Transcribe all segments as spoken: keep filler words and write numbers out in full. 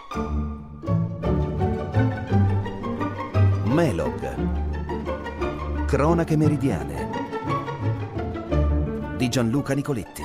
Melog. Cronache meridiane di Gianluca Nicoletti.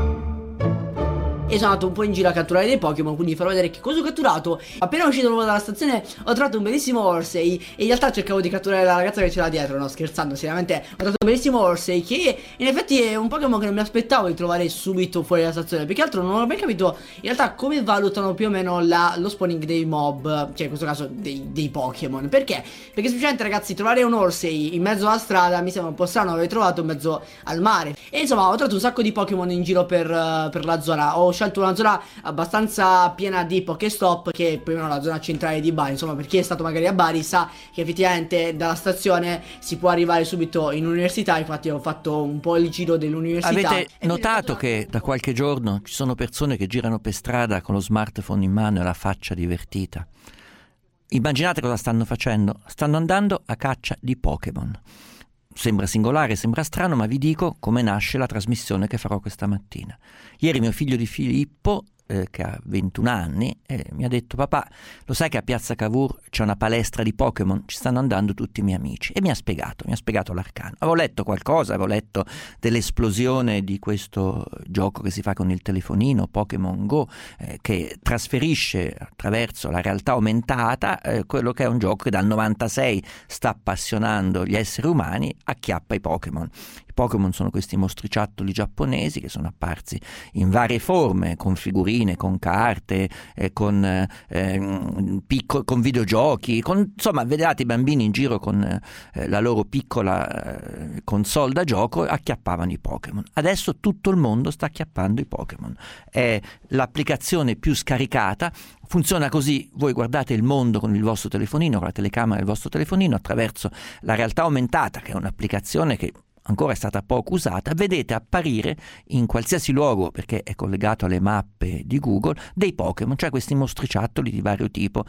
E sono andato un po' in giro a catturare dei Pokémon, quindi vi farò vedere che cosa ho catturato. Appena uscito dalla stazione ho trovato un bellissimo Horsey, e in realtà cercavo di catturare la ragazza che c'era dietro, no scherzando, seriamente ho trovato un bellissimo Horsey, che in effetti è un Pokémon che non mi aspettavo di trovare subito fuori dalla stazione. Più che altro non ho ben capito in realtà come valutano più o meno la, lo spawning dei mob, cioè in questo caso dei, dei Pokémon. Perché? Perché semplicemente, ragazzi, trovare un Horsey in mezzo alla strada mi sembra un po' strano, l'avevo trovato in mezzo al mare. E insomma ho trovato un sacco di Pokémon in giro per, uh, per la zona. Ho scelto una zona abbastanza piena di Pokéstop, che è più o meno la zona centrale di Bari. Insomma, per chi è stato magari a Bari sa che effettivamente dalla stazione si può arrivare subito in università. Infatti ho fatto un po' il giro dell'università. Avete notato che da qualche giorno ci sono persone che girano per strada con lo smartphone in mano e la faccia divertita? Immaginate cosa stanno facendo? Stanno andando a caccia di Pokémon. Sembra singolare, sembra strano, ma vi dico come nasce la trasmissione che farò questa mattina. Ieri mio figlio di Filippo, eh, che ha ventuno anni, eh, mi ha detto: papà, lo sai che a Piazza Cavour c'è una palestra di Pokémon? Ci stanno andando tutti i miei amici. E mi ha spiegato, mi ha spiegato l'arcano. Avevo letto qualcosa, avevo letto dell'esplosione di questo gioco che si fa con il telefonino, Pokémon Go, eh, che trasferisce attraverso la realtà aumentata eh, quello che è un gioco che dal novantasei sta appassionando gli esseri umani, acchiappa i Pokémon. I Pokémon sono questi mostriciattoli giapponesi che sono apparsi in varie forme, con figurine, con carte, eh, con, eh, picco, con videogiochi, con, insomma, vedete i bambini in giro con eh, la loro piccola eh, console da gioco, acchiappavano i Pokémon. Adesso tutto il mondo sta acchiappando i Pokémon. È l'applicazione più scaricata. Funziona così: voi guardate il mondo con il vostro telefonino, con la telecamera del vostro telefonino, attraverso la realtà aumentata, che è un'applicazione che ancora è stata poco usata, vedete apparire in qualsiasi luogo, perché è collegato alle mappe di Google, dei Pokémon, cioè questi mostriciattoli di vario tipo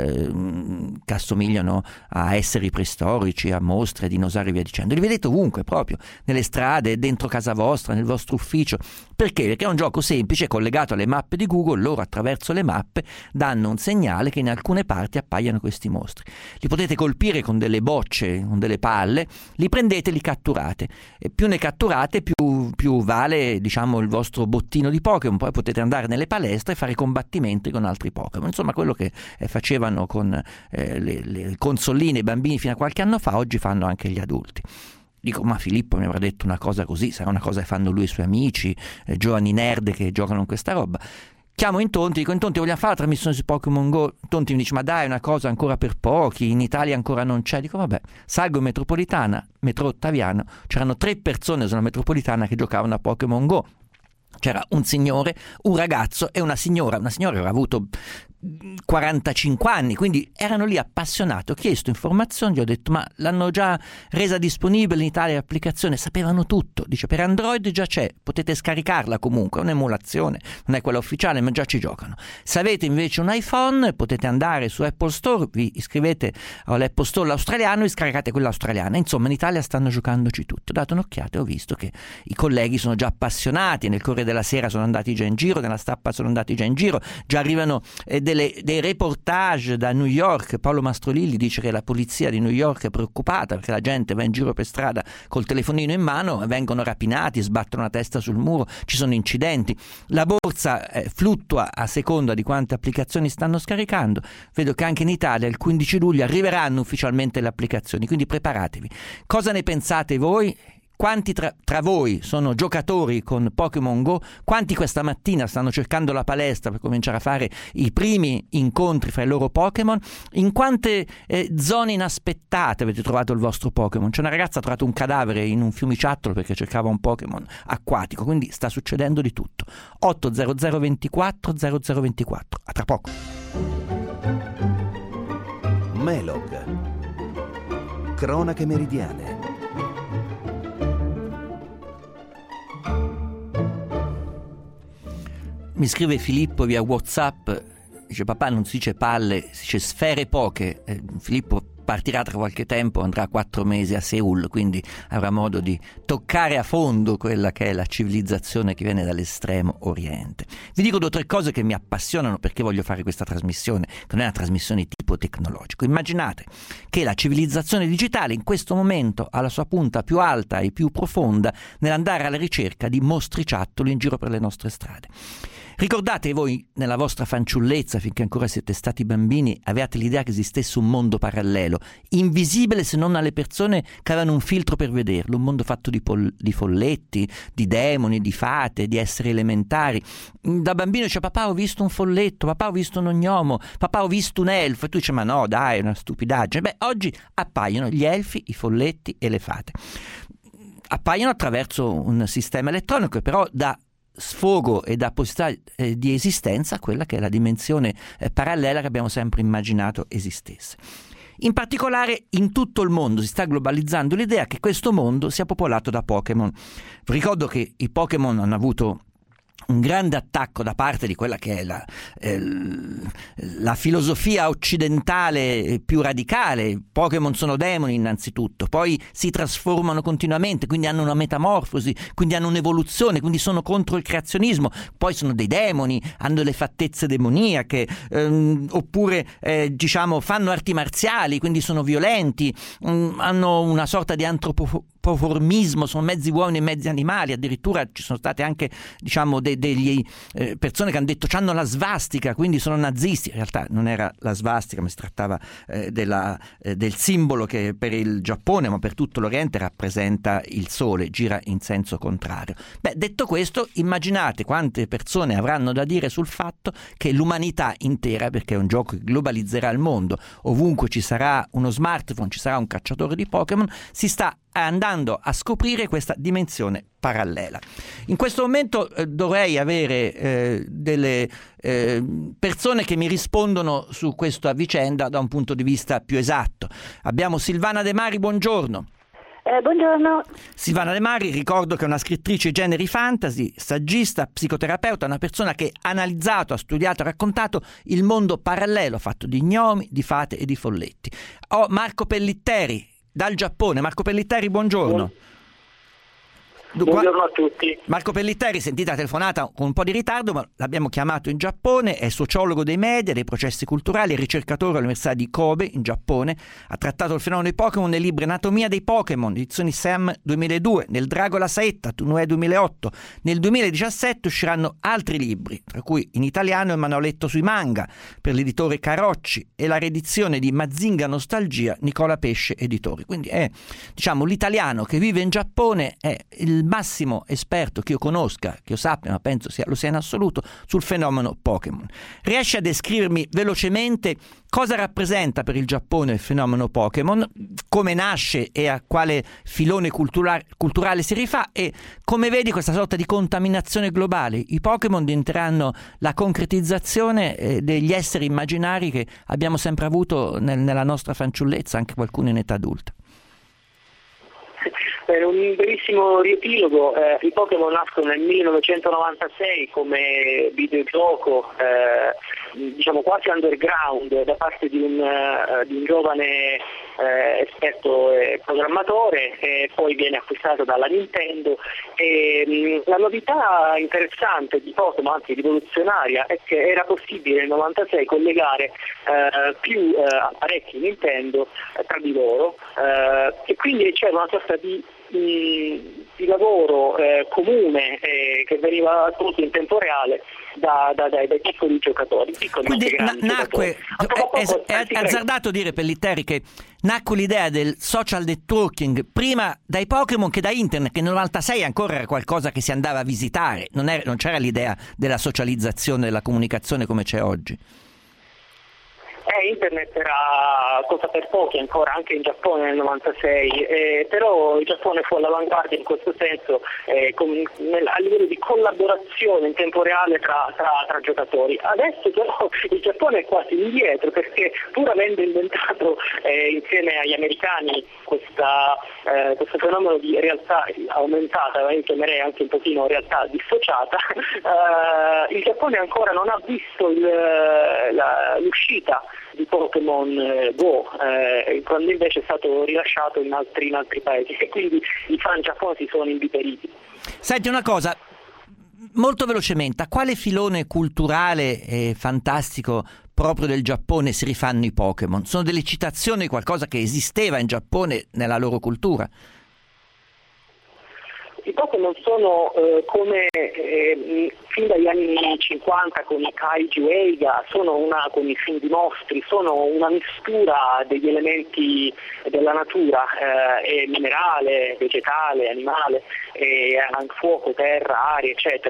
eh, che assomigliano a esseri preistorici, a mostre, dinosauri e via dicendo. Li vedete ovunque, proprio nelle strade, dentro casa vostra, nel vostro ufficio. Perché? Perché è un gioco semplice, collegato alle mappe di Google. Loro attraverso le mappe danno un segnale che in alcune parti appaiano questi mostri. Li potete colpire con delle bocce, con delle palle, li prendete e li catturate. E più ne catturate, più, più vale, diciamo, il vostro bottino di Pokémon. Poi potete andare nelle palestre e fare combattimenti con altri Pokémon. Insomma, quello che eh, facevano con eh, le, le consoline i bambini fino a qualche anno fa, oggi fanno anche gli adulti. Dico, ma Filippo mi avrà detto una cosa così, sarà una cosa che fanno lui e i suoi amici, eh, giovani nerd che giocano in questa roba. Chiamo in Tonti, dico: in Tonti, vogliamo fare la trasmissione su Pokémon Go? Tonti mi dice: ma dai, è una cosa ancora per pochi, in Italia ancora non c'è. Dico: vabbè, salgo in metropolitana, metro Ottaviano, c'erano tre persone sulla metropolitana che giocavano a Pokémon Go. C'era un signore, un ragazzo e una signora. Una signora aveva avuto quarantacinque anni, quindi erano lì appassionati. Ho chiesto informazioni, gli ho detto: ma l'hanno già resa disponibile in Italia l'applicazione? Sapevano tutto. Dice: per Android già c'è, potete scaricarla comunque, è un'emulazione, non è quella ufficiale, ma già ci giocano. Se avete invece un iPhone potete andare su Apple Store, vi iscrivete all'Apple Store australiano e scaricate quella australiana. Insomma, in Italia stanno giocandoci tutto. Ho dato un'occhiata e ho visto che i colleghi sono già appassionati, nel Corriere della Sera sono andati già in giro, nella stampa sono andati già in giro, già arrivano eh, delle, dei reportage da New York. Paolo Mastrolilli dice che la polizia di New York è preoccupata perché la gente va in giro per strada col telefonino in mano, vengono rapinati, sbattono la testa sul muro, ci sono incidenti. La borsa eh, fluttua a seconda di quante applicazioni stanno scaricando. Vedo che anche in Italia il quindici luglio arriveranno ufficialmente le applicazioni, quindi preparatevi. Cosa ne pensate voi? Quanti tra, tra voi sono giocatori con Pokémon Go? Quanti questa mattina stanno cercando la palestra per cominciare a fare i primi incontri fra i loro Pokémon? In quante eh, zone inaspettate avete trovato il vostro Pokémon? C'è una ragazza ha trovato un cadavere in un fiumiciattolo perché cercava un Pokémon acquatico, quindi sta succedendo di tutto. otto zero zero ventiquattro zero zero ventiquattro. A tra poco. Melog. Cronache meridiane. Mi scrive Filippo via WhatsApp, dice: papà, non si dice palle, si dice sfere poche. Eh, Filippo partirà tra qualche tempo, andrà quattro mesi a Seul, quindi avrà modo di toccare a fondo quella che è la civilizzazione che viene dall'estremo oriente. Vi dico due o tre cose che mi appassionano perché voglio fare questa trasmissione, che non è una trasmissione di tipo tecnologico. Immaginate che la civilizzazione digitale in questo momento ha la sua punta più alta e più profonda nell'andare alla ricerca di mostriciattoli in giro per le nostre strade. Ricordate voi nella vostra fanciullezza, finché ancora siete stati bambini, avevate l'idea che esistesse un mondo parallelo, invisibile se non alle persone che avevano un filtro per vederlo, un mondo fatto di, pol- di folletti, di demoni, di fate, di esseri elementari. Da bambino dice: papà, ho visto un folletto, papà, ho visto un ognomo, papà, ho visto un elfo, e tu dici: ma no, dai, è una stupidaggine. Beh, oggi appaiono gli elfi, i folletti e le fate. Appaiono attraverso un sistema elettronico che però dà sfogo e da possibilità eh, di esistenza a quella che è la dimensione eh, parallela che abbiamo sempre immaginato esistesse. In particolare in tutto il mondo si sta globalizzando l'idea che questo mondo sia popolato da Pokémon. Vi ricordo che i Pokémon hanno avuto un grande attacco da parte di quella che è la, eh, la filosofia occidentale più radicale. Pokémon sono demoni innanzitutto, poi si trasformano continuamente, quindi hanno una metamorfosi, quindi hanno un'evoluzione, quindi sono contro il creazionismo, poi sono dei demoni, hanno delle fattezze demoniache, ehm, oppure eh, diciamo fanno arti marziali, quindi sono violenti, mh, hanno una sorta di antropoformismo, sono mezzi uomini e mezzi animali, addirittura ci sono state anche diciamo dei degli eh, persone che hanno detto c'hanno la svastica, quindi sono nazisti. In realtà non era la svastica, ma si trattava eh, della, eh, del simbolo che per il Giappone, ma per tutto l'Oriente, rappresenta il sole, gira in senso contrario. Beh, detto questo, immaginate quante persone avranno da dire sul fatto che l'umanità intera, perché è un gioco che globalizzerà il mondo, ovunque ci sarà uno smartphone, ci sarà un cacciatore di Pokémon, si sta andando a scoprire questa dimensione parallela. In questo momento eh, dovrei avere eh, delle eh, persone che mi rispondono su questa vicenda da un punto di vista più esatto. Abbiamo Silvana De Mari, buongiorno. Eh, buongiorno. Silvana De Mari, ricordo che è una scrittrice generi fantasy, saggista, psicoterapeuta, una persona che ha analizzato, ha studiato, ha raccontato il mondo parallelo fatto di gnomi, di fate e di folletti. Ho Marco Pellitteri dal Giappone. Marco Pellitteri, buongiorno. Buongiorno a tutti. Marco Pellitteri, sentita la telefonata con un po' di ritardo, ma l'abbiamo chiamato in Giappone, è sociologo dei media, dei processi culturali, è ricercatore all'Università di Kobe in Giappone, ha trattato il fenomeno dei Pokémon nei libri Anatomia dei Pokémon, edizioni Sam duemiladue, nel Drago la Saetta, Tunue duemilaotto. Nel duemiladiciassette usciranno altri libri, tra cui in italiano il Manualetto sui manga per l'editore Carocci e la riedizione di Mazinga Nostalgia, Nicola Pesce Editori. Quindi è, diciamo, l'italiano che vive in Giappone, è il massimo esperto che io conosca, che io sappia, ma penso sia, lo sia in assoluto, sul fenomeno Pokémon. Riesce a descrivermi velocemente cosa rappresenta per il Giappone il fenomeno Pokémon, come nasce e a quale filone cultura- culturale si rifà, e come vedi questa sorta di contaminazione globale? I Pokémon diventeranno la concretizzazione eh, degli esseri immaginari che abbiamo sempre avuto nel, nella nostra fanciullezza, anche qualcuno in età adulta. Per un brevissimo riepilogo, eh, i Pokémon nascono nel millenovecentonovantasei come videogioco eh, diciamo quasi underground da parte di un, uh, di un giovane eh, esperto eh, programmatore, e poi viene acquistato dalla Nintendo. E, mh, la novità interessante di Pokémon, anzi rivoluzionaria, è che era possibile nel novantasei collegare eh, più eh, apparecchi Nintendo eh, tra di loro, eh, e quindi c'era una sorta di di lavoro eh, comune eh, che veniva svolto in tempo reale da, da, dai, dai piccoli giocatori. Piccoli Quindi grandi na- nacque, giocatori. è, è, è, è azzardato dire, Pellitteri, che nacque l'idea del social networking prima dai Pokémon che da internet, che nel novantasei ancora era qualcosa che si andava a visitare, non, era, non c'era l'idea della socializzazione, della comunicazione come c'è oggi. Eh, internet era cosa per pochi ancora, anche in Giappone nel novantasei, eh, però il Giappone fu all'avanguardia in questo senso, eh, con, nel, a livello di collaborazione in tempo reale tra, tra, tra giocatori. Adesso però il Giappone è quasi indietro, perché pur avendo inventato eh, insieme agli americani questa, eh, questo fenomeno di realtà aumentata, io chiamerei anche un pochino realtà dissociata, eh, il Giappone ancora non ha visto il, la, l'uscita di Pokémon eh, Go, eh, quando invece è stato rilasciato in altri, in altri paesi, e quindi i fan giapponesi sono inviperiti. Senti una cosa, molto velocemente, a quale filone culturale e fantastico proprio del Giappone si rifanno i Pokémon? Sono delle citazioni di qualcosa che esisteva in Giappone nella loro cultura? I Pokémon sono eh, come eh, fin dagli anni cinquanta con i Kaiju Eiga, sono una, con i film di mostri, sono una mistura degli elementi della natura, eh, e minerale, vegetale, animale, e anche fuoco, terra, aria, eccetera.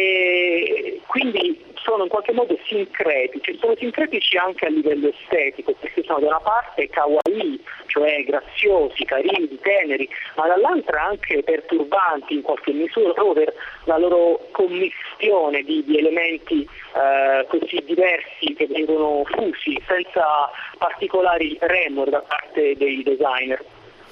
E quindi sono in qualche modo sincretici, sono sincretici anche a livello estetico, perché sono da una parte kawaii, cioè graziosi, carini, teneri, ma dall'altra anche perturbanti in qualche misura, proprio per la loro commistione di, di elementi eh, così diversi che vengono fusi senza particolari remor da parte dei designer.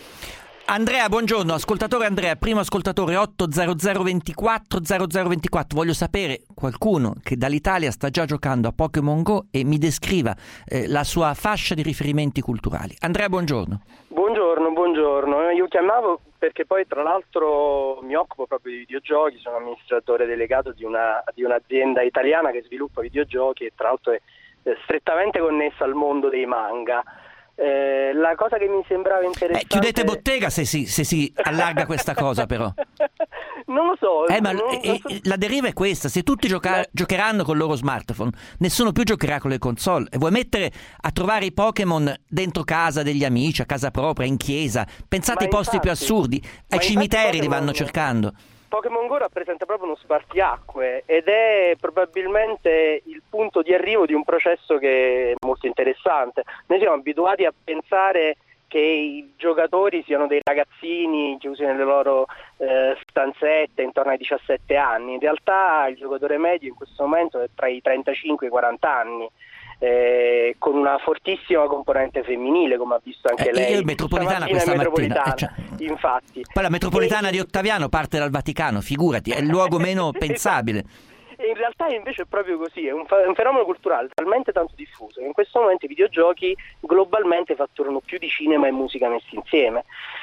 Andrea, buongiorno, ascoltatore Andrea, primo ascoltatore otto zero zero ventiquattro zero zero ventiquattro. Voglio sapere qualcuno che dall'Italia sta già giocando a Pokémon Go e mi descriva eh, la sua fascia di riferimenti culturali. Andrea, buongiorno. Buongiorno, buongiorno. Io chiamavo perché poi tra l'altro mi occupo proprio di videogiochi, sono amministratore delegato di, una, di un'azienda italiana che sviluppa videogiochi e tra l'altro è eh, strettamente connessa al mondo dei manga. Eh, la cosa che mi sembrava interessante... Eh, chiudete bottega se si, se si allarga questa cosa però. Non lo so. Eh, ma non, eh, non so. La deriva è questa: se tutti gioca- giocheranno con il loro smartphone, nessuno più giocherà con le console. E vuoi mettere a trovare i Pokémon dentro casa degli amici, a casa propria, in chiesa? Pensate ai posti più assurdi, ai cimiteri li vanno cercando. Pokémon Go rappresenta proprio uno spartiacque ed è probabilmente il punto di arrivo di un processo che è molto interessante. Noi siamo abituati a pensare che i giocatori siano dei ragazzini chiusi nelle loro eh, stanzette intorno ai diciassette anni. In realtà il giocatore medio in questo momento è tra i trentacinque e i quaranta anni. Eh, con una fortissima componente femminile, come ha visto anche eh, lei. Io metropolitana questa metropolitana, mattina eh, cioè, infatti. Poi la metropolitana e... di Ottaviano parte dal Vaticano, figurati, è il luogo meno pensabile. E in realtà invece è proprio così, è un, fa- un fenomeno culturale talmente tanto diffuso che in questo momento i videogiochi globalmente fatturano più di cinema e musica messi insieme.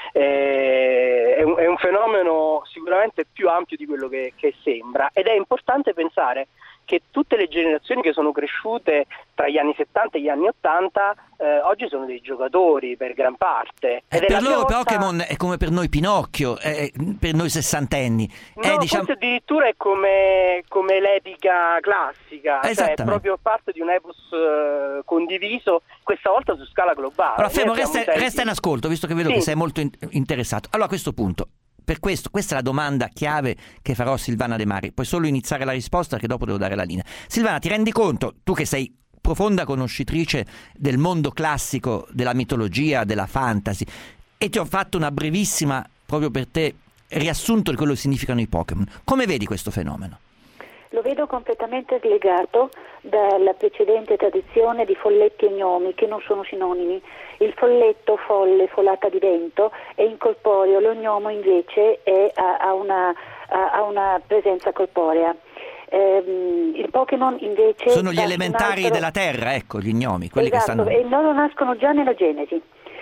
Eh, è, un, è un fenomeno sicuramente più ampio di quello che, che sembra, ed è importante pensare che tutte le generazioni che sono cresciute tra gli anni settanta e gli anni ottanta eh, oggi sono dei giocatori per gran parte. Eh, Ed per è loro volta... Pokémon è come per noi Pinocchio, è per noi sessantenni. No, è, diciamo... forse addirittura è come, come l'epica classica, cioè è proprio parte di un epos uh, condiviso, questa volta su scala globale. Allora, fermo, resta, tempi... resta in ascolto, visto che vedo sì. che sei molto in- interessato. Allora, a questo punto, per questo, questa è la domanda chiave che farò a Silvana De Mari. Puoi solo iniziare la risposta, che dopo devo dare la linea. Silvana, ti rendi conto, tu che sei profonda conoscitrice del mondo classico, della mitologia, della fantasy, e ti ho fatto una brevissima, proprio per te, riassunto di quello che significano i Pokémon. Come vedi questo fenomeno? Lo vedo completamente slegato dalla precedente tradizione di folletti e gnomi, che non sono sinonimi. Il folletto, folle, folata di vento, è incorporeo, lo gnomo invece è, ha, ha, una, ha, ha una presenza corporea. Eh, il Pokémon invece... Sono gli elementari altro... della terra, ecco, gli gnomi, quelli esatto, che stanno... e loro nascono già nella Genesi.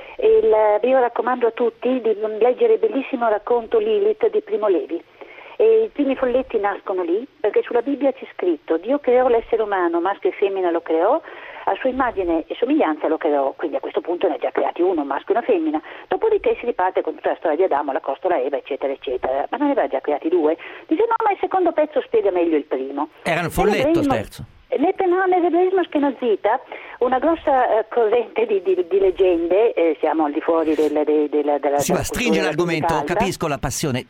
Il, io raccomando a tutti di leggere il bellissimo racconto Lilith di Primo Levi. E i primi folletti nascono lì, perché sulla Bibbia c'è scritto: Dio creò l'essere umano, maschio e femmina lo creò, a sua immagine e somiglianza lo creò, quindi a questo punto ne ha già creati uno, un maschio e una femmina. Dopodiché si riparte con tutta la storia di Adamo, la costola Eva, eccetera, eccetera. Ma non ne aveva già creati due? Dice no, ma il secondo pezzo spiega meglio il primo. Era il folletto il terzo. Nell'ebraismo ashkenazita una grossa eh, corrente di, di, di leggende, eh, siamo al di fuori del, de, della, della sì, ma stringe l'argomento, calda. Capisco la passione.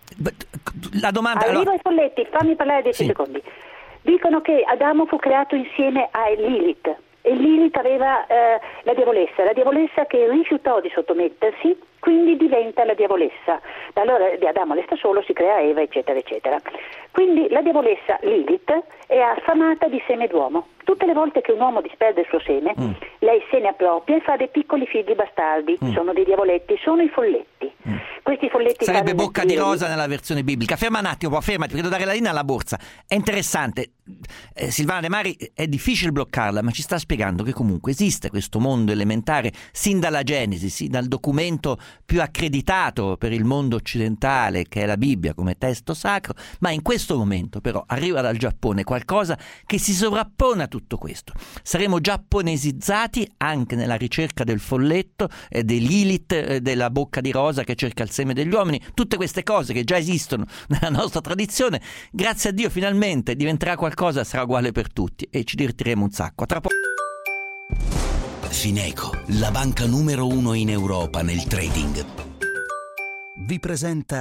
La domanda... Arrivo allora... ai folletti, fammi parlare dieci sì. secondi. Dicono che Adamo fu creato insieme a Lilith, e Lilith aveva eh, la diavolessa, la diavolessa che rifiutò di sottomettersi, quindi diventa la diavolessa. Allora di Adamo resta solo, si crea Eva, eccetera, eccetera. Quindi la diavolessa Lilith è affamata di seme d'uomo, Tutte le volte che un uomo disperde il suo seme, mm. lei se ne appropria e fa dei piccoli figli bastardi, mm. sono dei diavoletti, sono i folletti. Mm. Questi folletti sarebbe bocca di piedi. rosa nella versione biblica. Ferma un attimo, fermati, perché devo dare la linea alla borsa. È interessante. Eh, Silvana De Mari, è difficile bloccarla, ma ci sta spiegando che comunque esiste questo mondo elementare sin dalla Genesi, sin dal documento più accreditato per il mondo occidentale, che è la Bibbia come testo sacro, ma in questo momento però arriva dal Giappone qualcosa che si sovrappone a tutto questo. Saremo giapponesizzati anche nella ricerca del folletto, eh, dell'Ilith, eh, della bocca di rosa che cerca il seme degli uomini, tutte queste cose che già esistono nella nostra tradizione, grazie a Dio finalmente diventerà qualcosa, sarà uguale per tutti e ci divertiremo un sacco. A tra poco. Fineco, la banca numero uno in Europa nel trading, vi presenta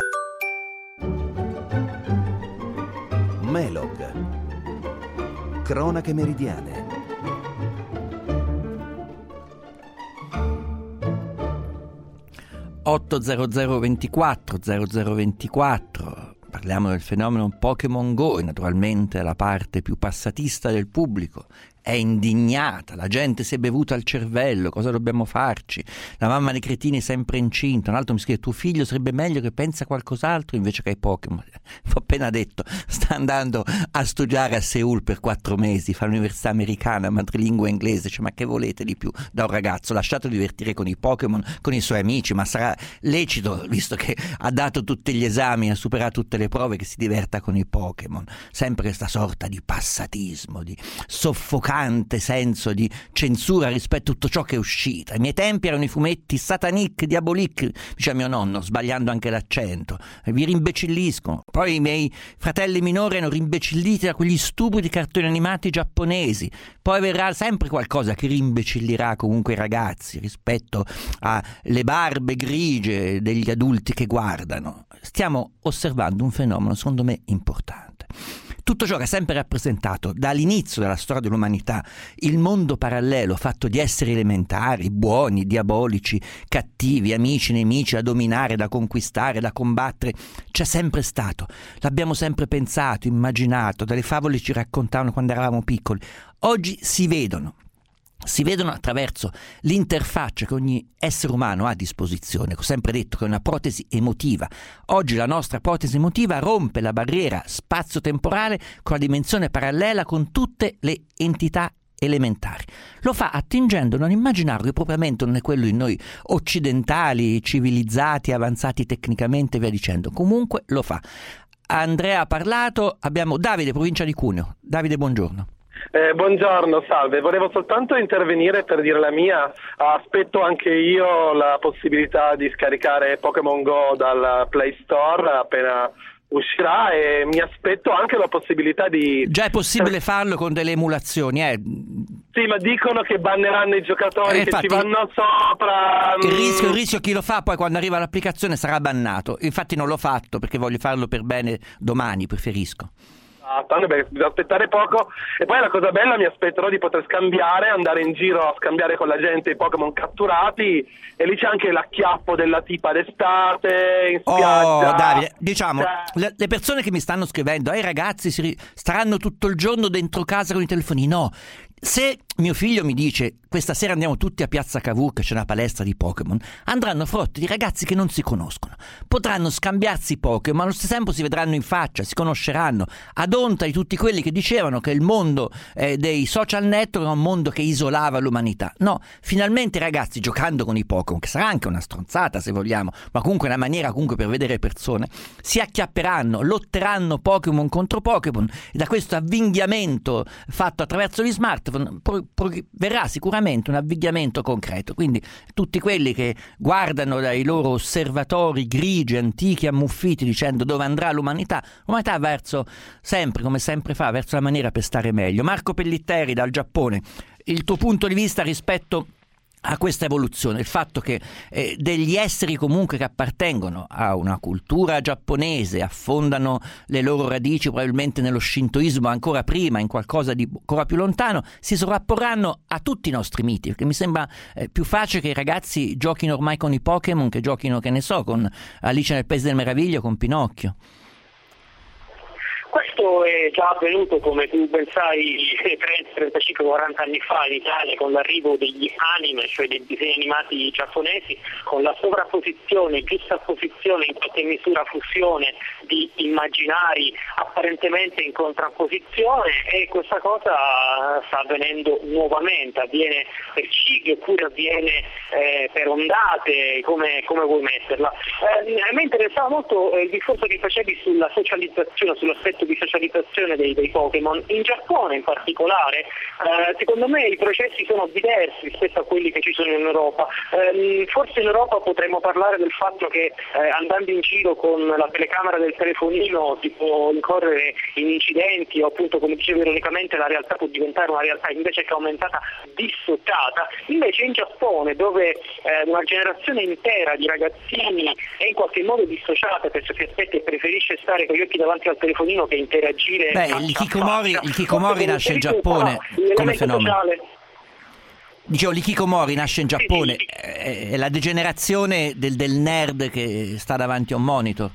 Melog, cronache meridiane. otto zero zero ventiquattro zero zero ventiquattro. Parliamo del fenomeno Pokémon Go e naturalmente la parte più passatista del pubblico è indignata, la gente si è bevuta al cervello, cosa dobbiamo farci? La mamma dei cretini è sempre incinta, un altro mi scrive tuo figlio sarebbe meglio che pensa a qualcos'altro invece che ai Pokémon. L'ho appena detto, sta andando a studiare a Seoul per quattro mesi, fa l'università americana, madrelingua inglese, cioè, ma che volete di più da un ragazzo? Lasciatelo divertire con i Pokémon, con i suoi amici, ma sarà lecito, visto che ha dato tutti gli esami, ha superato tutte le prove, che si diverta con i Pokémon. Sempre questa sorta di passatismo, di soffocante senso di censura rispetto a tutto ciò che è uscito. Ai miei tempi erano i fumetti satanic, diabolic, diceva mio nonno, sbagliando anche l'accento, vi rimbecilliscono. Poi i miei fratelli minori erano rimbecilliti da quegli stupidi cartoni animati giapponesi. Poi verrà sempre qualcosa che rimbecillirà comunque i ragazzi rispetto alle barbe grigie degli adulti che guardano. Stiamo osservando un fenomeno secondo me importante. Tutto ciò che ha sempre rappresentato dall'inizio della storia dell'umanità il mondo parallelo fatto di esseri elementari, buoni, diabolici, cattivi, amici, nemici, da dominare, da conquistare, da combattere, c'è sempre stato. L'abbiamo sempre pensato, immaginato, dalle favole ci raccontavano quando eravamo piccoli. Oggi si vedono. Si vedono attraverso l'interfaccia che ogni essere umano ha a disposizione. Ho sempre detto che è una protesi emotiva. Oggi la nostra protesi emotiva rompe la barriera spazio-temporale con la dimensione parallela con tutte le entità elementari. Lo fa attingendo da un immaginario che propriamente non è quello di noi occidentali, civilizzati, avanzati tecnicamente e via dicendo. Comunque lo fa. Andrea ha parlato, abbiamo Davide, provincia di Cuneo. Davide, buongiorno. Eh, buongiorno, salve. Volevo soltanto intervenire per dire la mia. Aspetto anche io la possibilità di scaricare Pokémon Go dal Play Store appena uscirà e mi aspetto anche la possibilità di... Già è possibile farlo con delle emulazioni, eh? Sì, ma dicono che banneranno i giocatori, eh, che infatti, ci vanno sopra. Il rischio, il rischio chi lo fa poi quando arriva l'applicazione sarà bannato. Infatti non l'ho fatto perché voglio farlo per bene domani, preferisco. Tanto beh, bisogna aspettare poco e poi la cosa bella, mi aspetterò di poter scambiare, andare in giro a scambiare con la gente i Pokémon catturati e lì c'è anche l'acchiappo della tipa d'estate in spiaggia. Oh Davide, diciamo, cioè... le, le persone che mi stanno scrivendo, ai ragazzi si ri- staranno tutto il giorno dentro casa con i telefoni, no. Se mio figlio mi dice questa sera andiamo tutti a Piazza Cavour che c'è una palestra di Pokémon, andranno frotti di ragazzi che non si conoscono, potranno scambiarsi i Pokémon, allo stesso tempo si vedranno in faccia, si conosceranno, ad onta di tutti quelli che dicevano che il mondo eh, dei social network è un mondo che isolava l'umanità. No, finalmente i ragazzi giocando con i Pokémon, che sarà anche una stronzata se vogliamo, ma comunque una maniera comunque per vedere persone, si acchiapperanno, lotteranno Pokémon contro Pokémon e da questo avvinghiamento fatto attraverso gli smartphone Pro, pro, verrà sicuramente un avvinghiamento concreto. Quindi tutti quelli che guardano dai loro osservatori grigi, antichi, ammuffiti dicendo dove andrà l'umanità, l'umanità verso sempre, come sempre fa, verso la maniera per stare meglio. Marco Pellitteri dal Giappone, il tuo punto di vista rispetto a questa evoluzione, il fatto che eh, degli esseri comunque che appartengono a una cultura giapponese, affondano le loro radici probabilmente nello shintoismo ancora prima, in qualcosa di ancora più lontano, si sovrapporranno a tutti i nostri miti, perché mi sembra eh, più facile che i ragazzi giochino ormai con i Pokémon che giochino, che ne so, con Alice nel Paese delle Meraviglie o con Pinocchio. Questo questo è già avvenuto, come tu ben sai, trenta, trentacinque, quaranta anni fa in Italia, con l'arrivo degli anime, cioè dei disegni animati giapponesi, con la sovrapposizione, giustapposizione, in qualche misura fusione di immaginari apparentemente in contrapposizione, e questa cosa sta avvenendo nuovamente, avviene per cicli oppure avviene eh, per ondate, come, come vuoi metterla. Eh, a me interessava molto eh, il discorso che facevi sulla socializzazione, sull'aspetto di socializzazione dei, dei Pokémon. In Giappone in particolare, eh, secondo me i processi sono diversi rispetto a quelli che ci sono in Europa. Eh, forse in Europa potremmo parlare del fatto che eh, andando in giro con la telecamera del telefonino si può incorrere in incidenti, o appunto, come dicevo ironicamente, la realtà può diventare una realtà invece che aumentata dissociata. Invece in Giappone, dove eh, una generazione intera di ragazzini è in qualche modo dissociata per certi aspetti e preferisce stare con gli occhi davanti al telefonino che interagire. Beh, il Kikomori, il Kikomori nasce in Giappone come fenomeno. Sociale. Dicevo, l'Hikikomori nasce in Giappone, sì, sì. È, è la degenerazione del, del nerd che sta davanti a un monitor.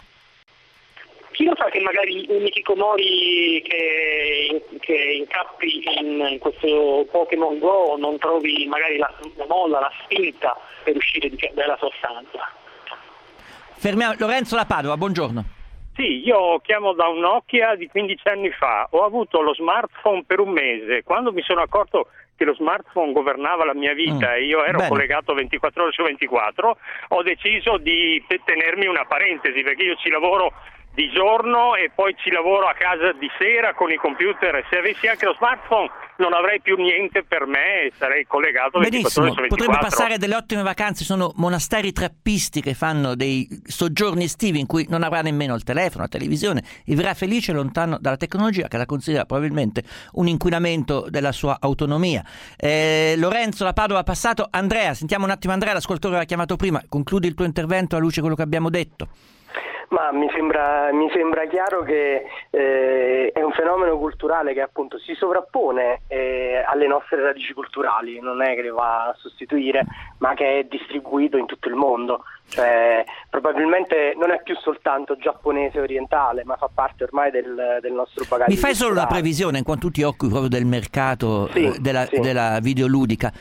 Chi lo sa che magari un Hikikomori che, che incappi in, in questo Pokémon Go non trovi magari la, la molla, la spinta per uscire di, dalla sostanza. Fermiamo. Lorenzo da Padova, buongiorno. Sì, io chiamo da un Nokia di quindici anni fa, ho avuto lo smartphone per un mese, quando mi sono accorto che lo smartphone governava la mia vita mm, e io ero bene. collegato ventiquattro ore su ventiquattro, ho deciso di tenermi una parentesi, perché io ci lavoro di giorno e poi ci lavoro a casa di sera con i computer, e se avessi anche lo smartphone non avrei più niente per me e sarei collegato ventiquattro ore su ventiquattro. Potremmo passare delle ottime vacanze, sono monasteri trappisti che fanno dei soggiorni estivi in cui non avrà nemmeno il telefono, la televisione, vivrà felice lontano dalla tecnologia che la considera probabilmente un inquinamento della sua autonomia. Eh, Lorenzo da Padova passato. Andrea, sentiamo un attimo Andrea, l'ascoltatore aveva chiamato prima, concludi il tuo intervento alla luce di quello che abbiamo detto. Ma mi sembra, mi sembra chiaro che eh, è un fenomeno culturale che appunto si sovrappone eh, alle nostre radici culturali, non è che le va a sostituire, ma che è distribuito in tutto il mondo. Cioè, probabilmente non è più soltanto giapponese orientale, ma fa parte ormai del, del nostro bagaglio. Mi fai culturale. solo una previsione, in quanto tu ti occupi proprio del mercato sì, eh, della, sì. della videoludica.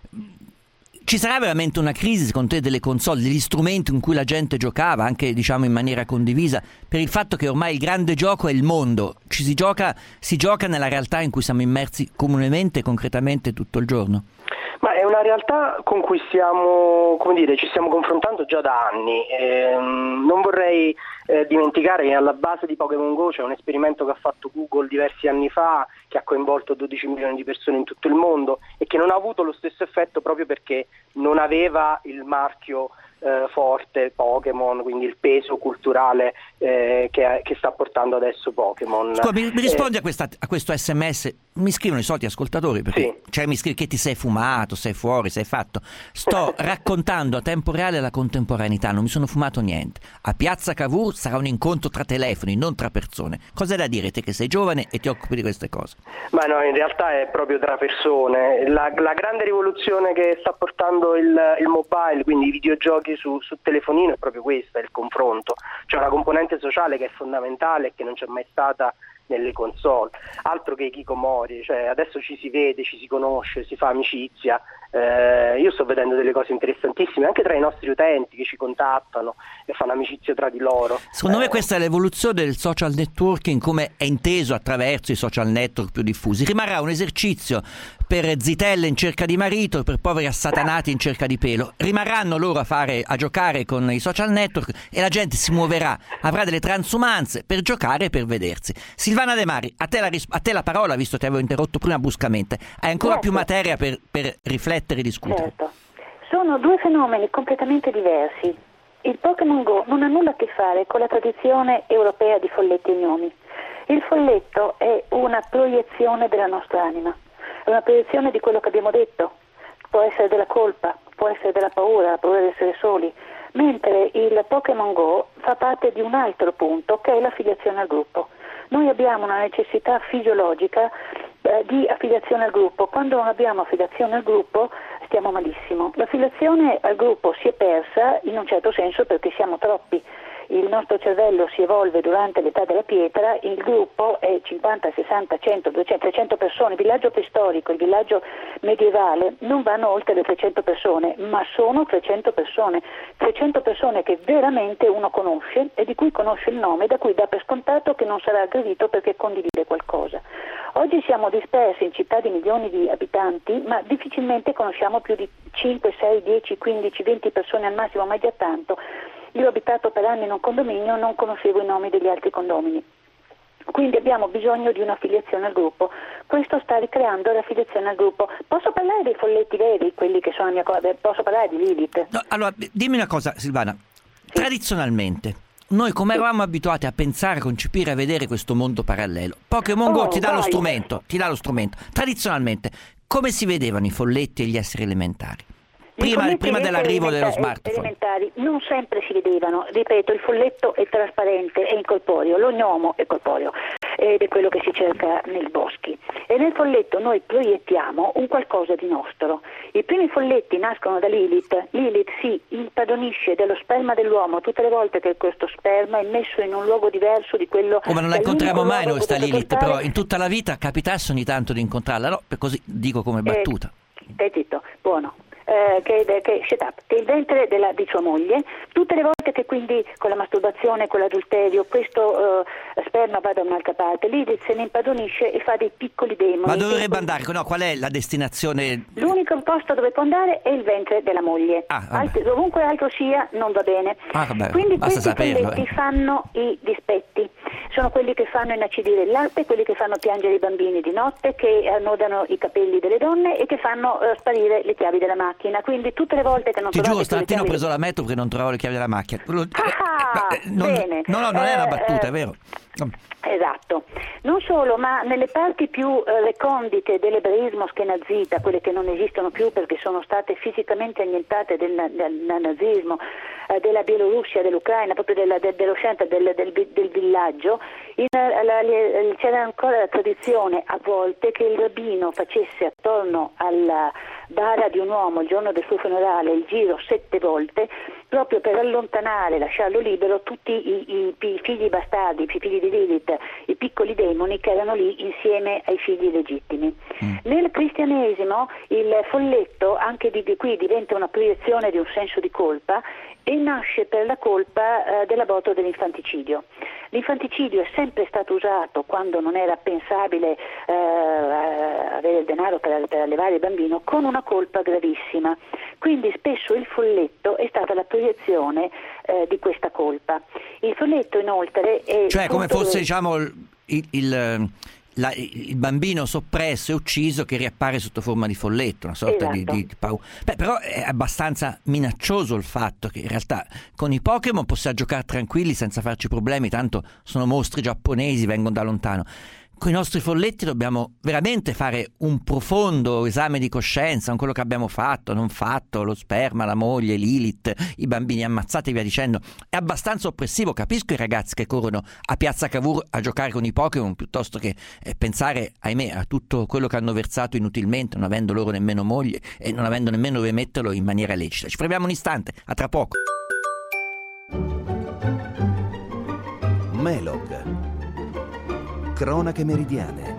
Ci sarà veramente una crisi, secondo te, delle console, degli strumenti in cui la gente giocava, anche diciamo in maniera condivisa, per il fatto che ormai il grande gioco è il mondo, ci si gioca, si gioca nella realtà in cui siamo immersi comunemente e concretamente tutto il giorno? Ma è una realtà con cui stiamo, come dire, ci stiamo confrontando già da anni. Eh, non vorrei eh, dimenticare che alla base di Pokémon Go c'è un esperimento che ha fatto Google diversi anni fa, che ha coinvolto dodici milioni di persone in tutto il mondo e che non ha avuto lo stesso effetto proprio perché non aveva il marchio eh, forte Pokémon, quindi il peso culturale eh, che, che sta portando adesso Pokémon. Scusa, mi, mi rispondi eh, a, questa, a questo sms? Mi scrivono i soliti ascoltatori perché sì. Cioè mi scrivi che ti sei fumato, sei fuori, sei fatto. Sto raccontando a tempo reale la contemporaneità, non mi sono fumato niente. A Piazza Cavour sarà un incontro tra telefoni, non tra persone. Cos'è da dire te che sei giovane e ti occupi di queste cose? Ma no, in realtà è proprio tra persone. La, la grande rivoluzione che sta portando il, il mobile, quindi i videogiochi su, su telefonino, è proprio questa, è il confronto. C'è una componente sociale che è fondamentale e che non c'è mai stata nelle console, altro che i Hikikomori, cioè adesso ci si vede, ci si conosce, si fa amicizia. Eh, io sto vedendo delle cose interessantissime anche tra i nostri utenti che ci contattano e fanno amicizia tra di loro. Secondo eh. me questa è l'evoluzione del social networking come è inteso attraverso i social network più diffusi. Rimarrà un esercizio per zitelle in cerca di marito, per poveri assatanati in cerca di pelo. Rimarranno loro a fare a giocare con i social network e la gente si muoverà, avrà delle transumanze per giocare e per vedersi. Silvana De Mari, a te la, ris- a te la parola, visto che avevo interrotto prima bruscamente. Hai ancora certo. più materia per, per riflettere e discutere. Certo. Sono due fenomeni completamente diversi. Il Pokémon Go non ha nulla a che fare con la tradizione europea di folletti e gnomi. Il folletto è una proiezione della nostra anima, è una proiezione di quello che abbiamo detto. Può essere della colpa, può essere della paura, la paura di essere soli, mentre il Pokémon Go fa parte di un altro punto che è l'affiliazione al gruppo. Noi abbiamo una necessità fisiologica eh, di affiliazione al gruppo. Quando non abbiamo affiliazione al gruppo stiamo malissimo. L'affiliazione al gruppo si è persa in un certo senso perché siamo troppi. il nostro cervello si evolve durante l'età della pietra, il gruppo è cinquanta, sessanta, cento, duecento, trecento persone, il villaggio preistorico, il villaggio medievale non vanno oltre le trecento persone, ma sono trecento persone, trecento persone che veramente uno conosce e di cui conosce il nome, da cui dà per scontato che non sarà aggredito perché condivide qualcosa. Oggi siamo dispersi in città di milioni di abitanti, ma difficilmente conosciamo più di cinque, sei, dieci, quindici, venti persone al massimo, ma già tanto. Io ho abitato per anni in un condominio, non conoscevo i nomi degli altri condomini. Quindi abbiamo bisogno di un'affiliazione al gruppo. Questo sta ricreando l'affiliazione al gruppo. Posso parlare dei folletti veri, quelli che sono a mia cosa? Posso parlare di Lilith? No, allora, dimmi una cosa, Silvana. Sì. Tradizionalmente, noi come eravamo abituati a pensare, a concepire, a vedere questo mondo parallelo, Pokémon oh, Go ti dà vai. lo strumento, ti dà lo strumento. Tradizionalmente, come si vedevano i folletti e gli esseri elementari? Prima, prima dell'arrivo dello smartphone. Elementari non sempre si vedevano, ripeto, il folletto è trasparente, è incorporeo, lo gnomo è corporeo ed è quello che si cerca nei boschi, e nel folletto noi proiettiamo un qualcosa di nostro. I primi folletti nascono da Lilith. Lilith si impadronisce dello sperma dell'uomo tutte le volte che questo sperma è messo in un luogo diverso di quello. Oh, ma non la incontriamo mai noi sta Lilith, portare... però in tutta la vita capitasse ogni tanto di incontrarla, no? Per così dico come battuta. Eh, stai zitto, buono. Eh, che, che, shut up, che il ventre della, di sua moglie, tutte le volte che quindi con la masturbazione, con l'adulterio, questo eh, sperma va da un'altra parte, Lilith se ne impadronisce e fa dei piccoli demoni. Ma dove dovrebbe andare? No, qual è la destinazione? L'unico posto dove può andare è il ventre della moglie. Ah, Alt- dovunque altro sia non va bene. Ah, vabbè, quindi basta questi saperlo, folletti eh. fanno i dispetti. Sono quelli che fanno inacidire il latte, quelli che fanno piangere i bambini di notte, che annodano i capelli delle donne e che fanno uh, sparire le chiavi della macchina. Quindi tutte le volte che non Ti trovate giuro, stamattina ho chiavi... preso la metro perché non trovavo le chiavi della macchina. Ah, eh, non, bene. No, no, non è una battuta, eh, è vero. Esatto. Non solo, ma nelle parti più eh, recondite dell'ebraismo schenazita, quelle che non esistono più perché sono state fisicamente annientate del, del, del nazismo, eh, della Bielorussia, dell'Ucraina, proprio della, del, dello centro del, del, del villaggio, in, la, la, la, c'era ancora la tradizione a volte che il rabbino facesse attorno alla bara di un uomo il giorno del suo funerale il giro sette volte, proprio per allontanare, lasciarlo libero tutti i, i, i figli bastardi, i figli di Lilith, i piccoli demoni che erano lì insieme ai figli legittimi. Mm. Nel cristianesimo il folletto anche di, di qui diventa una proiezione di un senso di colpa e nasce per la colpa eh, dell'aborto dell'infanticidio. L'infanticidio è sempre stato usato quando non era pensabile eh, avere il denaro per, per allevare il bambino con una colpa gravissima. Quindi spesso il folletto è stata la proiezione eh, di questa colpa. Il folletto inoltre è... Cioè come fosse dove... diciamo il... il... La, il bambino soppresso e ucciso che riappare sotto forma di folletto, una sorta esatto. di, di, di paura. Beh, però è abbastanza minaccioso il fatto che in realtà con i Pokémon possiamo giocare tranquilli senza farci problemi, tanto sono mostri giapponesi, vengono da lontano. Con i nostri folletti dobbiamo veramente fare un profondo esame di coscienza con quello che abbiamo fatto, non fatto, lo sperma, la moglie, Lilith, i bambini ammazzati e via dicendo. È abbastanza oppressivo, capisco i ragazzi che corrono a Piazza Cavour a giocare con i Pokémon piuttosto che eh, pensare, ahimè, a tutto quello che hanno versato inutilmente, non avendo loro nemmeno moglie e non avendo nemmeno dove metterlo in maniera lecita. Ci fermiamo un istante, a tra poco. Melog. Cronache meridiane.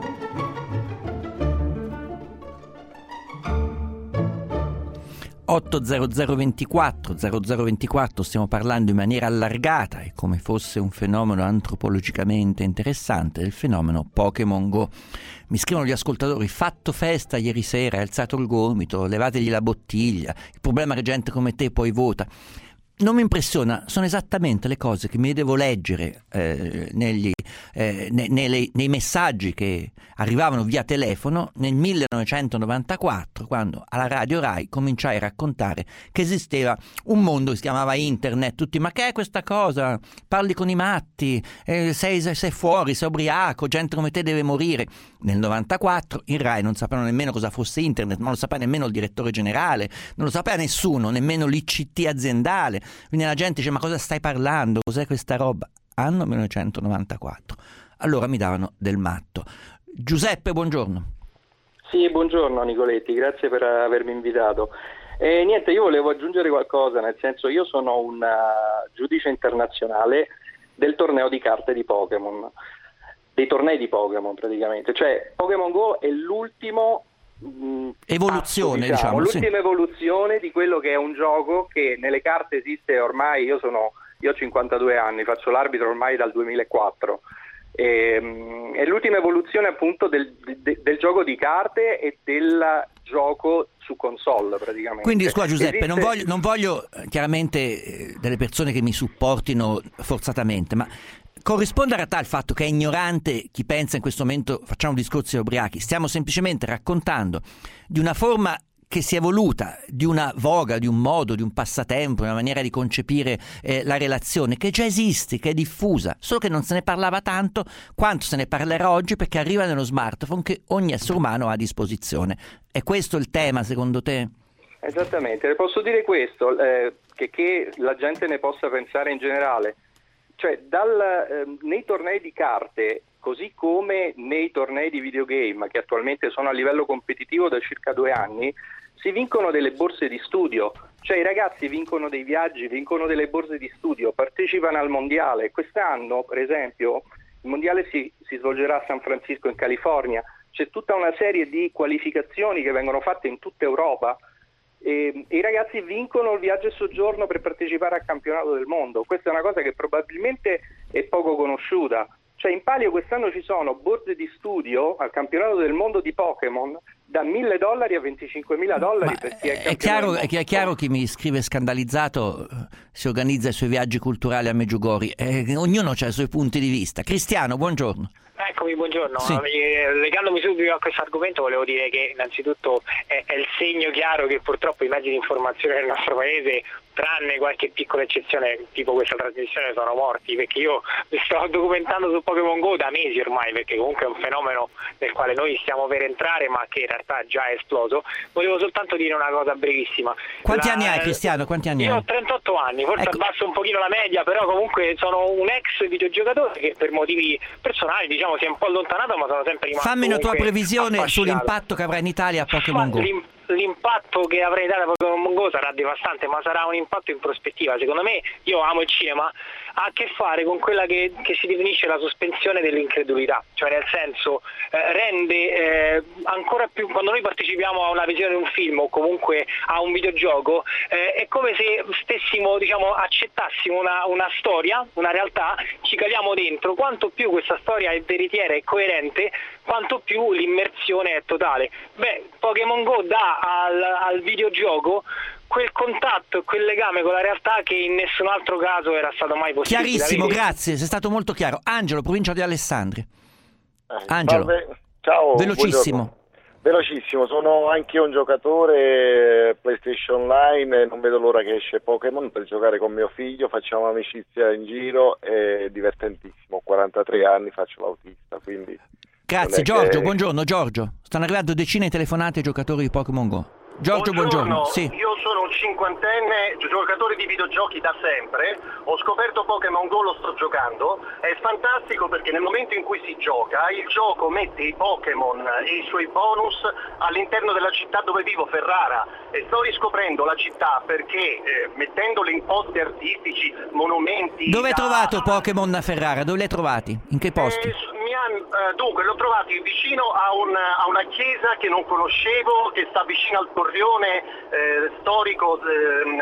otto zero zero ventiquattro zero zero ventiquattro stiamo parlando in maniera allargata e come fosse un fenomeno antropologicamente interessante del fenomeno Pokémon Go. Mi scrivono gli ascoltatori: fatto festa ieri sera, hai alzato il gomito, levategli la bottiglia, il problema è che gente come te poi vota. Non mi impressiona, sono esattamente le cose che mi devo leggere eh, negli, eh, ne, nelle, nei messaggi che arrivavano via telefono nel millenovecentonovantaquattro, quando alla Radio Rai cominciai a raccontare che esisteva un mondo che si chiamava internet. Tutti: ma che è questa cosa? Parli con i matti, eh, sei, sei fuori, sei ubriaco, gente come te deve morire. Nel novantaquattro in Rai non sapevano nemmeno cosa fosse internet, ma non lo sapeva nemmeno il direttore generale, non lo sapeva nessuno, nemmeno l'I C T aziendale. Quindi la gente dice: ma cosa stai parlando? Cos'è questa roba? Anno millenovecentonovantaquattro. Allora mi davano del matto. Giuseppe, buongiorno. Sì, buongiorno Nicoletti, grazie per avermi invitato. E niente, io volevo aggiungere qualcosa, nel senso io sono un uh, giudice internazionale del torneo di carte di Pokémon, dei tornei di Pokémon praticamente, cioè Pokémon Go è l'ultimo mh, evoluzione, passo, diciamo, diciamo, l'ultima sì. evoluzione di quello che è un gioco che nelle carte esiste ormai, io sono io ho cinquantadue anni, faccio l'arbitro ormai dal duemilaquattro. E, mh, è l'ultima evoluzione appunto del, de, del gioco di carte e del gioco su console praticamente. Quindi scusa Giuseppe, Esiste... non voglio, non voglio chiaramente eh, delle persone che mi supportino forzatamente, ma corrisponde in realtà al fatto che è ignorante chi pensa in questo momento facciamo discorsi ubriachi. Stiamo semplicemente raccontando di una forma che si è evoluta, di una voga, di un modo, di un passatempo, una maniera di concepire eh, la relazione che già esiste, che è diffusa, solo che non se ne parlava tanto quanto se ne parlerà oggi perché arriva nello smartphone che ogni essere umano ha a disposizione. È questo il tema secondo te? Esattamente, le posso dire questo, eh, che, che la gente ne possa pensare in generale, cioè dal, eh, nei tornei di carte, così come nei tornei di videogame che attualmente sono a livello competitivo da circa due anni, si vincono delle borse di studio, cioè i ragazzi vincono dei viaggi, vincono delle borse di studio, partecipano al mondiale. Quest'anno, per esempio, il mondiale si, si svolgerà a San Francisco in California, c'è tutta una serie di qualificazioni che vengono fatte in tutta Europa e, e i ragazzi vincono il viaggio e soggiorno per partecipare al campionato del mondo. Questa è una cosa che probabilmente è poco conosciuta. Cioè in palio quest'anno ci sono borse di studio al campionato del mondo di Pokémon da mille dollari a venticinquemila dollari. Per chi è, è, chiaro, è chiaro chi mi scrive scandalizzato si organizza i suoi viaggi culturali a Meggiugori, eh, ognuno ha i suoi punti di vista. Cristiano, buongiorno. Eccomi, buongiorno. Sì. Legandomi subito a questo argomento volevo dire che innanzitutto è, è il segno chiaro che purtroppo i mezzi di informazione del nostro paese, tranne qualche piccola eccezione tipo questa trasmissione, sono morti, perché io mi sto documentando su Pokémon Go da mesi ormai, perché comunque è un fenomeno nel quale noi stiamo per entrare ma che in realtà già è esploso. Volevo soltanto dire una cosa brevissima. Quanti la, anni hai Cristiano? Quanti anni io hai? ho trentotto anni, forse ecco. abbasso un pochino la media, però comunque sono un ex videogiocatore che per motivi personali diciamo si è un po' allontanato, ma sono sempre rimasto. Fammi una tua previsione affascinato sull'impatto che avrà in Italia Pokémon Go. L'impatto che avrà in Italia Pokémon Go sarà devastante, ma sarà un impatto in prospettiva. Secondo me, io amo il cinema, ha a che fare con quella che, che si definisce la sospensione dell'incredulità, cioè nel senso eh, rende eh, ancora più, quando noi partecipiamo a una visione di un film o comunque a un videogioco, eh, è come se stessimo, diciamo, accettassimo una, una storia, una realtà, ci caliamo dentro. Quanto più questa storia è veritiera e coerente, quanto più l'immersione è totale. Beh, Pokémon Go dà al, al videogioco quel contatto e quel legame con la realtà che in nessun altro caso era stato mai possibile. Chiarissimo, Avete... grazie, sei stato molto chiaro. Angelo, provincia di Alessandria. Eh, Angelo, salve. Ciao, velocissimo. Buongiorno. Velocissimo, sono anche io un giocatore PlayStation Online e non vedo l'ora che esce Pokémon per giocare con mio figlio, facciamo amicizia in giro, è divertentissimo, ho quarantatré anni, faccio l'autista, quindi... Grazie Giorgio, che... buongiorno Giorgio. Stanno arrivando decine di telefonate ai giocatori di Pokémon Go. Giorgio, buongiorno. buongiorno. Sì. Io sono un cinquantenne giocatore di videogiochi da sempre, ho scoperto Pokémon Go, lo sto giocando, è fantastico perché nel momento in cui si gioca il gioco mette i Pokémon e i suoi bonus all'interno della città dove vivo, Ferrara, e sto riscoprendo la città perché eh, mettendole in posti artistici, monumenti... Dove hai da... trovato Pokémon a Ferrara? Dove li hai trovati? In che posti? Eh, mi han, eh, dunque, l'ho trovati vicino a, un, a una chiesa che non conoscevo, che sta vicino al torrione eh, storico eh,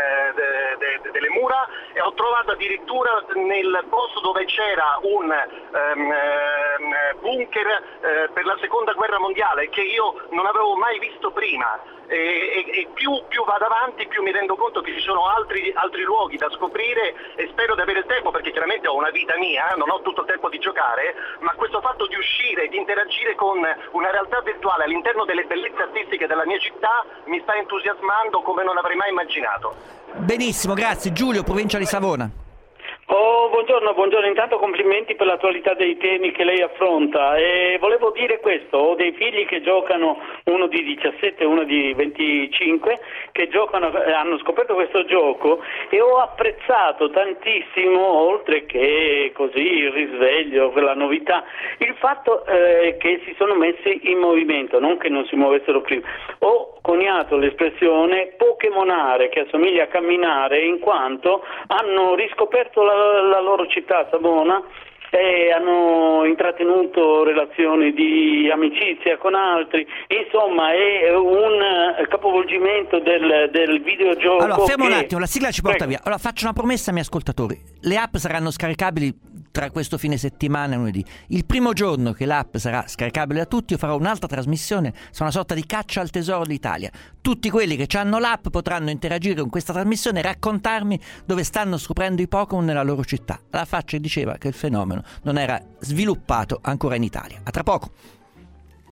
de, de, de, delle mura, e ho trovato addirittura nel posto dove c'era un um, bunker eh, per la seconda guerra mondiale che io non avevo mai visto prima. E, e, e più, più vado avanti più mi rendo conto che ci sono altri, altri luoghi da scoprire e spero di avere il tempo, perché chiaramente ho una vita mia, non ho tutto il tempo di giocare, ma questo fatto di uscire, di interagire con una realtà virtuale all'interno delle bellezze artistiche della mia città mi sta entusiasmando come non avrei mai immaginato. Benissimo, grazie. Giulio, provincia di Savona. Oh, buongiorno, buongiorno, intanto complimenti per l'attualità dei temi che lei affronta, e volevo dire questo: ho dei figli che giocano, uno di diciassette e uno di venticinque, che giocano, hanno scoperto questo gioco e ho apprezzato tantissimo, oltre che così il risveglio, la novità, il fatto eh, che si sono messi in movimento, non che non si muovessero prima. Ho coniato l'espressione pokemonare, che assomiglia a camminare, in quanto hanno riscoperto la, la loro città, Savona, e hanno intrattenuto relazioni di amicizia con altri. Insomma, è un capovolgimento del, del videogioco. Allora, fermo che... un attimo, la sigla ci porta Prego. via. Allora, faccio una promessa ai miei ascoltatori: le app saranno scaricabili tra questo fine settimana e lunedì. Il primo giorno che l'app sarà scaricabile da tutti, io farò un'altra trasmissione su una sorta di caccia al tesoro d'Italia. Tutti quelli che hanno l'app potranno interagire con questa trasmissione e raccontarmi dove stanno scoprendo i Pokémon nella loro città. La faccia diceva che il fenomeno non era sviluppato ancora in Italia. A tra poco.